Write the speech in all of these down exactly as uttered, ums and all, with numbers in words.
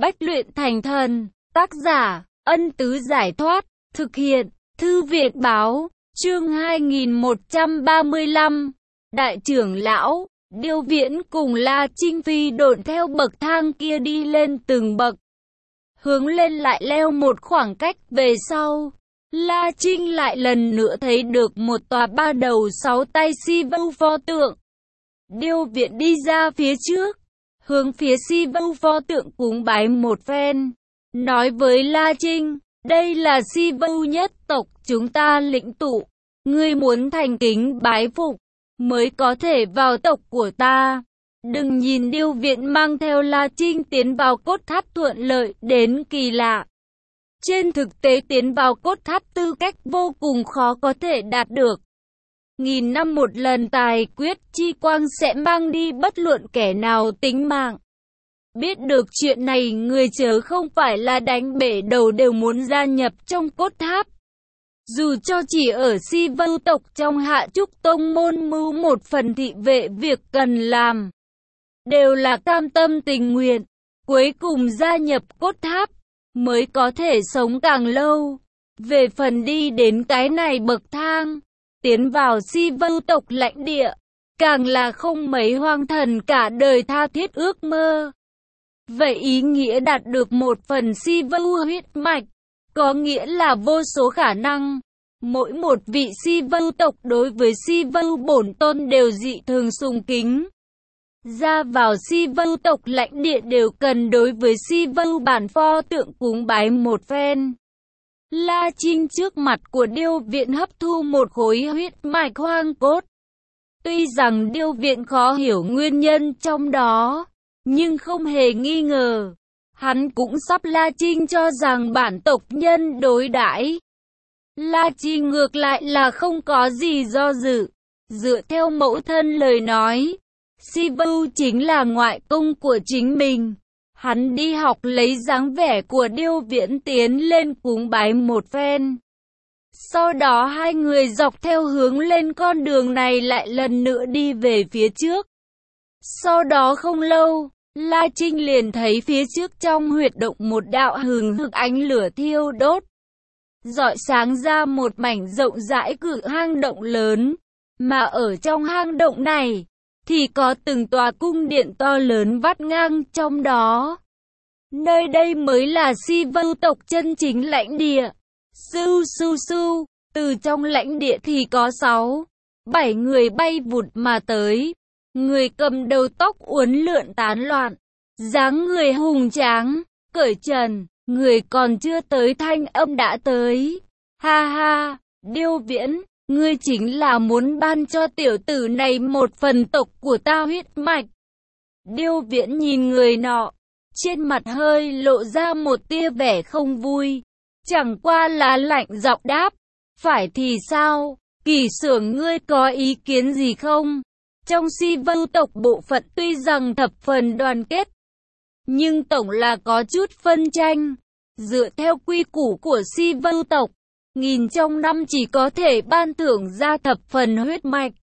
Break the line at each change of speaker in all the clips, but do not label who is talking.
Bách luyện thành thần, tác giả, Ân Tứ Giải Thoát, thực hiện, Thư viện Báo, chương hai nghìn một trăm ba mươi lăm, Đại trưởng lão, Điêu Viễn cùng La Trinh phi độn theo bậc thang kia đi lên từng bậc. Hướng lên lại leo một khoảng cách về sau, La Trinh lại lần nữa thấy được một tòa ba đầu sáu tay si vưu pho tượng. Điêu Viễn đi ra phía trước, hướng phía si vưu pho tượng cúng bái một phen, nói với La Trinh, đây là si vưu nhất tộc chúng ta lĩnh tụ, ngươi muốn thành kính bái phục, mới có thể vào tộc của ta. Đừng nhìn Điêu Viễn mang theo La Trinh tiến vào cốt tháp thuận lợi đến kỳ lạ. Trên thực tế tiến vào cốt tháp tư cách vô cùng khó có thể đạt được. Nghìn năm một lần tài quyết chi quang sẽ mang đi bất luận kẻ nào tính mạng. Biết được chuyện này người chớ không phải là đánh bể đầu đều muốn gia nhập trong cốt tháp. Dù cho chỉ ở si vưu tộc trong Hạ Trúc Tông môn mưu một phần thị vệ việc cần làm, đều là cam tâm tình nguyện, cuối cùng gia nhập cốt tháp, mới có thể sống càng lâu. Về phần đi đến cái này bậc thang, tiến vào si vưu tộc lãnh địa, càng là không mấy hoang thần cả đời tha thiết ước mơ. Vậy ý nghĩa đạt được một phần si vưu huyết mạch, có nghĩa là vô số khả năng. Mỗi một vị si vưu tộc đối với si vưu bổn tôn đều dị thường sùng kính. Ra vào si vưu tộc lãnh địa đều cần đối với si vưu bản pho tượng cúng bái một phen. La Trinh trước mặt của Điêu Viễn hấp thu một khối huyết mạch hoang cốt. Tuy rằng Điêu Viễn khó hiểu nguyên nhân trong đó, nhưng không hề nghi ngờ, hắn cũng sắp La Trinh cho rằng bản tộc nhân đối đãi. La Trinh ngược lại là không có gì do dự, dựa theo mẫu thân lời nói, si vưu chính là ngoại công của chính mình. Hắn đi học lấy dáng vẻ của Điêu Viễn tiến lên cúng bái một phen. Sau đó hai người dọc theo hướng lên con đường này lại lần nữa đi về phía trước. Sau đó không lâu, La Trinh liền thấy phía trước trong huyệt động một đạo hừng hực ánh lửa thiêu đốt, rọi sáng ra một mảnh rộng rãi cự hang động lớn, mà ở trong hang động này thì có từng tòa cung điện to lớn vắt ngang trong đó. Nơi đây mới là si vưu tộc chân chính lãnh địa. Sưu sưu sưu, từ trong lãnh địa thì có sáu, bảy người bay vụt mà tới. Người cầm đầu tóc uốn lượn tán loạn, dáng người hùng tráng, cởi trần, người còn chưa tới thanh âm đã tới. Ha ha, Điêu Viễn, ngươi chính là muốn ban cho tiểu tử này một phần tộc của ta huyết mạch. Điêu Viễn nhìn người nọ, trên mặt hơi lộ ra một tia vẻ không vui, chẳng qua là lạnh giọng đáp, phải thì sao, Kỳ Xưởng ngươi có ý kiến gì không? Trong si vưu tộc bộ phận tuy rằng thập phần đoàn kết, nhưng tổng là có chút phân tranh. Dựa theo quy củ của si vưu tộc, nghìn trong năm chỉ có thể ban thưởng ra thập phần huyết mạch.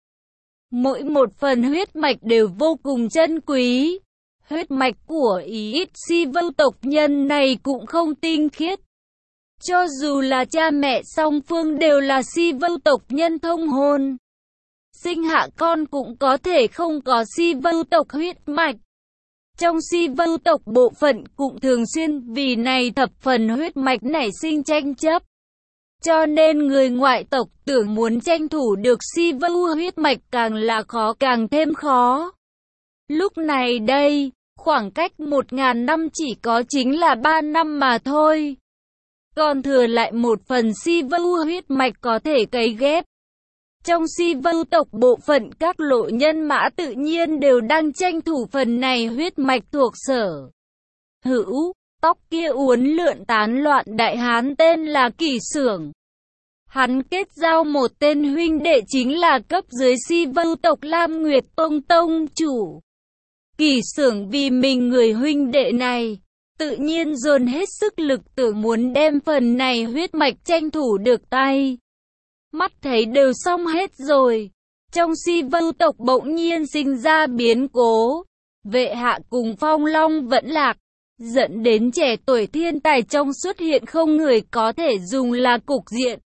Mỗi một phần huyết mạch đều vô cùng chân quý. Huyết mạch của ý ít si vưu tộc nhân này cũng không tinh khiết. Cho dù là cha mẹ song phương đều là si vưu tộc nhân thông hôn, sinh hạ con cũng có thể không có si vưu tộc huyết mạch. Trong si vưu tộc bộ phận cũng thường xuyên vì này thập phần huyết mạch nảy sinh tranh chấp. Cho nên người ngoại tộc tưởng muốn tranh thủ được si vưu huyết mạch càng là khó càng thêm khó. Lúc này đây, khoảng cách một ngàn năm chỉ có chính là ba năm mà thôi. Còn thừa lại một phần si vưu huyết mạch có thể cấy ghép. Trong si vưu tộc bộ phận các lộ nhân mã tự nhiên đều đang tranh thủ phần này huyết mạch thuộc sở hữu. Tóc kia uốn lượn tán loạn đại hán tên là Kỳ Xưởng. Hắn kết giao một tên huynh đệ chính là cấp dưới si vưu tộc Lam Nguyệt Tông Tông chủ. Kỳ Xưởng vì mình người huynh đệ này, tự nhiên dồn hết sức lực tưởng muốn đem phần này huyết mạch tranh thủ được tay. Mắt thấy đều xong hết rồi, trong si vưu tộc bỗng nhiên sinh ra biến cố. Vệ Hạ cùng Phong Long vẫn lạc, dẫn đến trẻ tuổi thiên tài trong xuất hiện không người có thể dùng là cục diện.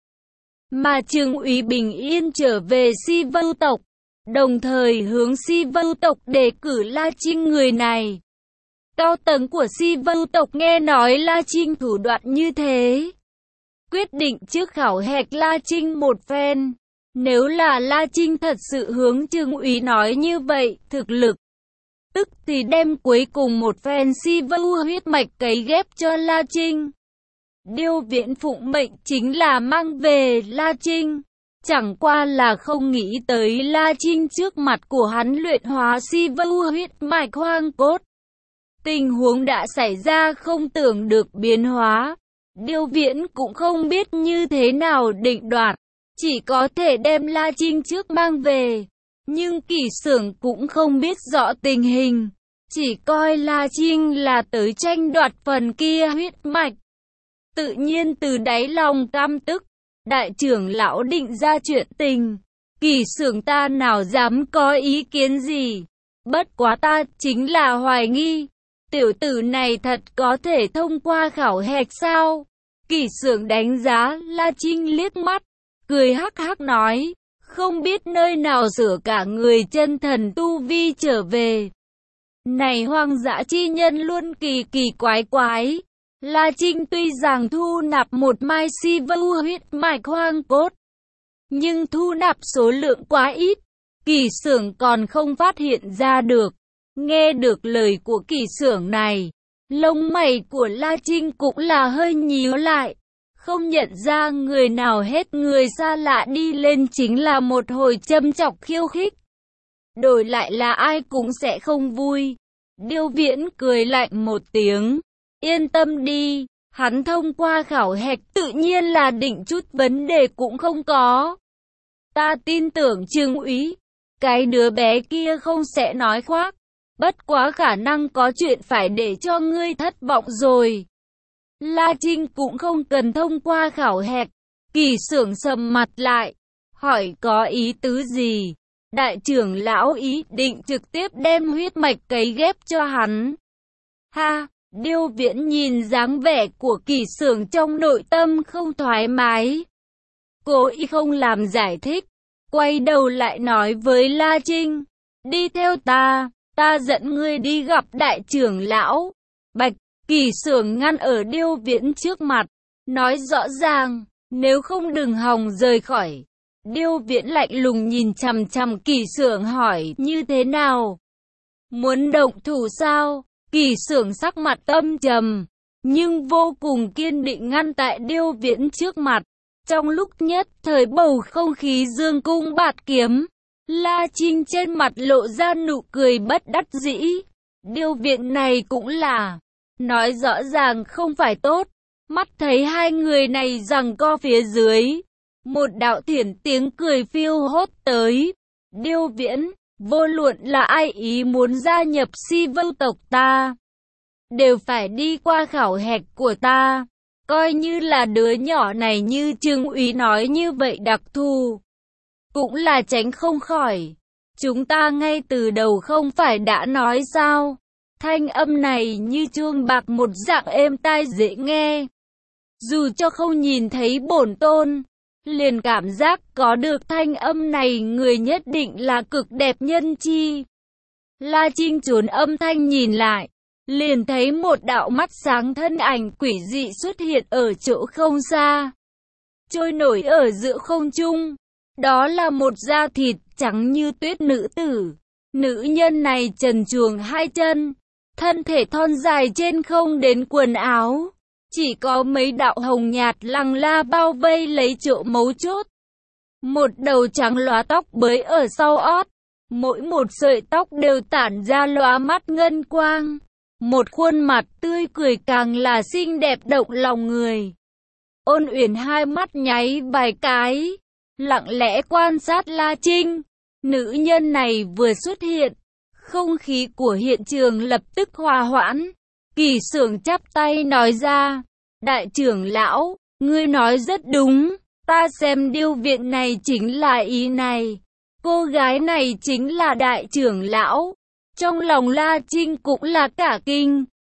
Mà Trương úy bình yên trở về Si Vưu tộc, đồng thời hướng Si Vưu tộc đề cử La Trinh người này. Cao tầng của Si Vưu tộc nghe nói La Trinh thủ đoạn như thế, quyết định trước khảo hạch La Trinh một phen. Nếu là La Trinh thật sự hướng Trương úy nói như vậy, thực lực, tức thì đem cuối cùng một phen Si Vưu huyết mạch cấy ghép cho La Trinh. Điêu Viễn phụng mệnh chính là mang về La Trinh, chẳng qua là không nghĩ tới La Trinh trước mặt của hắn luyện hóa Si Vưu huyết mạch hoang cốt. Tình huống đã xảy ra không tưởng được biến hóa. Điêu Viễn cũng không biết như thế nào định đoạt, chỉ có thể đem La Trinh trước mang về. Nhưng Kỷ Xưởng cũng không biết rõ tình hình, chỉ coi La Trinh là tới tranh đoạt phần kia huyết mạch. Tự nhiên từ đáy lòng căm tức, đại trưởng lão định ra chuyện tình. Kỷ Xưởng ta nào dám có ý kiến gì, bất quá ta chính là hoài nghi, tiểu tử này thật có thể thông qua khảo hạch sao? Kỷ Xưởng đánh giá La Trinh liếc mắt, cười hắc hắc nói, không biết nơi nào sửa cả người chân thần tu vi trở về. Này hoang dã chi nhân luôn kỳ kỳ quái quái. La Trinh tuy rằng thu nạp một mai Si Vưu huyết mạch hoang cốt, nhưng thu nạp số lượng quá ít, Kỷ Xưởng còn không phát hiện ra được. Nghe được lời của Kỷ Xưởng này, lông mày của La Trinh cũng là hơi nhíu lại, không nhận ra người nào hết, người xa lạ đi lên chính là một hồi châm chọc khiêu khích. Đổi lại là ai cũng sẽ không vui. Điêu Viễn cười lạnh một tiếng, yên tâm đi, hắn thông qua khảo hạch tự nhiên là định chút vấn đề cũng không có. Ta tin tưởng Trương úy, cái đứa bé kia không sẽ nói khoác, bất quá khả năng có chuyện phải để cho ngươi thất vọng rồi. La Trinh cũng không cần thông qua khảo hạch. Kỷ Xưởng sầm mặt lại, hỏi có ý tứ gì? Đại trưởng lão ý định trực tiếp đem huyết mạch cấy ghép cho hắn. Ha, Điêu Viễn nhìn dáng vẻ của Kỷ Xưởng trong nội tâm không thoải mái, cố ý không làm giải thích, quay đầu lại nói với La Trinh, đi theo ta, ta dẫn ngươi đi gặp đại trưởng lão. Bạch. Kỷ Xưởng ngăn ở Điêu Viễn trước mặt, nói rõ ràng, nếu không đừng hòng rời khỏi. Điêu Viễn lạnh lùng nhìn chằm chằm Kỷ Xưởng hỏi, như thế nào? Muốn động thủ sao? Kỷ Xưởng sắc mặt âm trầm, nhưng vô cùng kiên định ngăn tại Điêu Viễn trước mặt. Trong lúc nhất thời bầu không khí dương cung bạt kiếm, La Trinh trên mặt lộ ra nụ cười bất đắc dĩ. Điêu Viễn này cũng là nói rõ ràng không phải tốt. Mắt thấy hai người này giằng co phía dưới, một đạo thiển tiếng cười phiêu hốt tới. Điêu Viễn, vô luận là ai ý muốn gia nhập Si Vưu tộc ta, đều phải đi qua khảo hạch của ta. Coi như là đứa nhỏ này như Trương úy nói như vậy đặc thù, cũng là tránh không khỏi. Chúng ta ngay từ đầu không phải đã nói sao? Thanh âm này như chuông bạc một dạng êm tai dễ nghe. Dù cho không nhìn thấy bổn tôn, liền cảm giác có được thanh âm này người nhất định là cực đẹp nhân chi. La Trinh trốn âm thanh nhìn lại, liền thấy một đạo mắt sáng thân ảnh quỷ dị xuất hiện ở chỗ không xa, trôi nổi ở giữa không trung. Đó là một da thịt trắng như tuyết nữ tử. Nữ nhân này trần truồng hai chân, thân thể thon dài trên không đến quần áo, chỉ có mấy đạo hồng nhạt lăng la bao vây lấy chỗ mấu chốt. Một đầu trắng lóa tóc bới ở sau ót, mỗi một sợi tóc đều tản ra lóa mắt ngân quang. Một khuôn mặt tươi cười càng là xinh đẹp động lòng người. Ôn Uyển hai mắt nháy vài cái, lặng lẽ quan sát La Trinh. Nữ nhân này vừa xuất hiện, không khí của hiện trường lập tức hòa hoãn. Kỷ Xưởng chắp tay nói ra, đại trưởng lão, ngươi nói rất đúng, ta xem Điêu Viễn này chính là ý này. Cô gái này chính là đại trưởng lão. Trong lòng La Trinh cũng là cả kinh,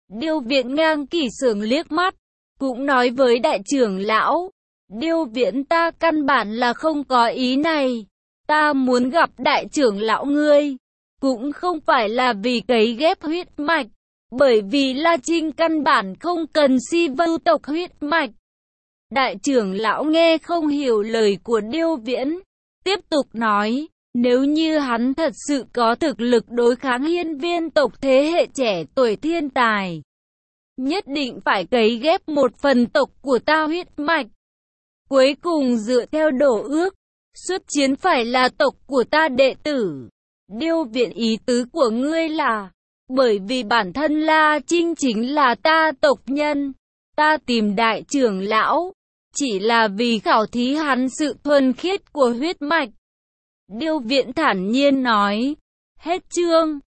Điêu Viễn ngang kỷ sưởng liếc mắt, cũng nói với đại trưởng lão, Điêu Viễn ta căn bản là không có ý này, ta muốn gặp đại trưởng lão ngươi, cũng không phải là vì cấy ghép huyết mạch, bởi vì La Trinh căn bản không cần si vưu tộc huyết mạch. Đại trưởng lão nghe không hiểu lời của Điêu Viễn, tiếp tục nói, nếu như hắn thật sự có thực lực đối kháng hiên viên tộc thế hệ trẻ tuổi thiên tài, nhất định phải cấy ghép một phần tộc của ta huyết mạch. Cuối cùng dựa theo đổ ước, xuất chiến phải là tộc của ta đệ tử. Điêu Viễn ý tứ của ngươi là, bởi vì bản thân La Trinh chính là ta tộc nhân, ta tìm đại trưởng lão, chỉ là vì khảo thí hắn sự thuần khiết của huyết mạch. Điêu Viễn thản nhiên nói, hết chương.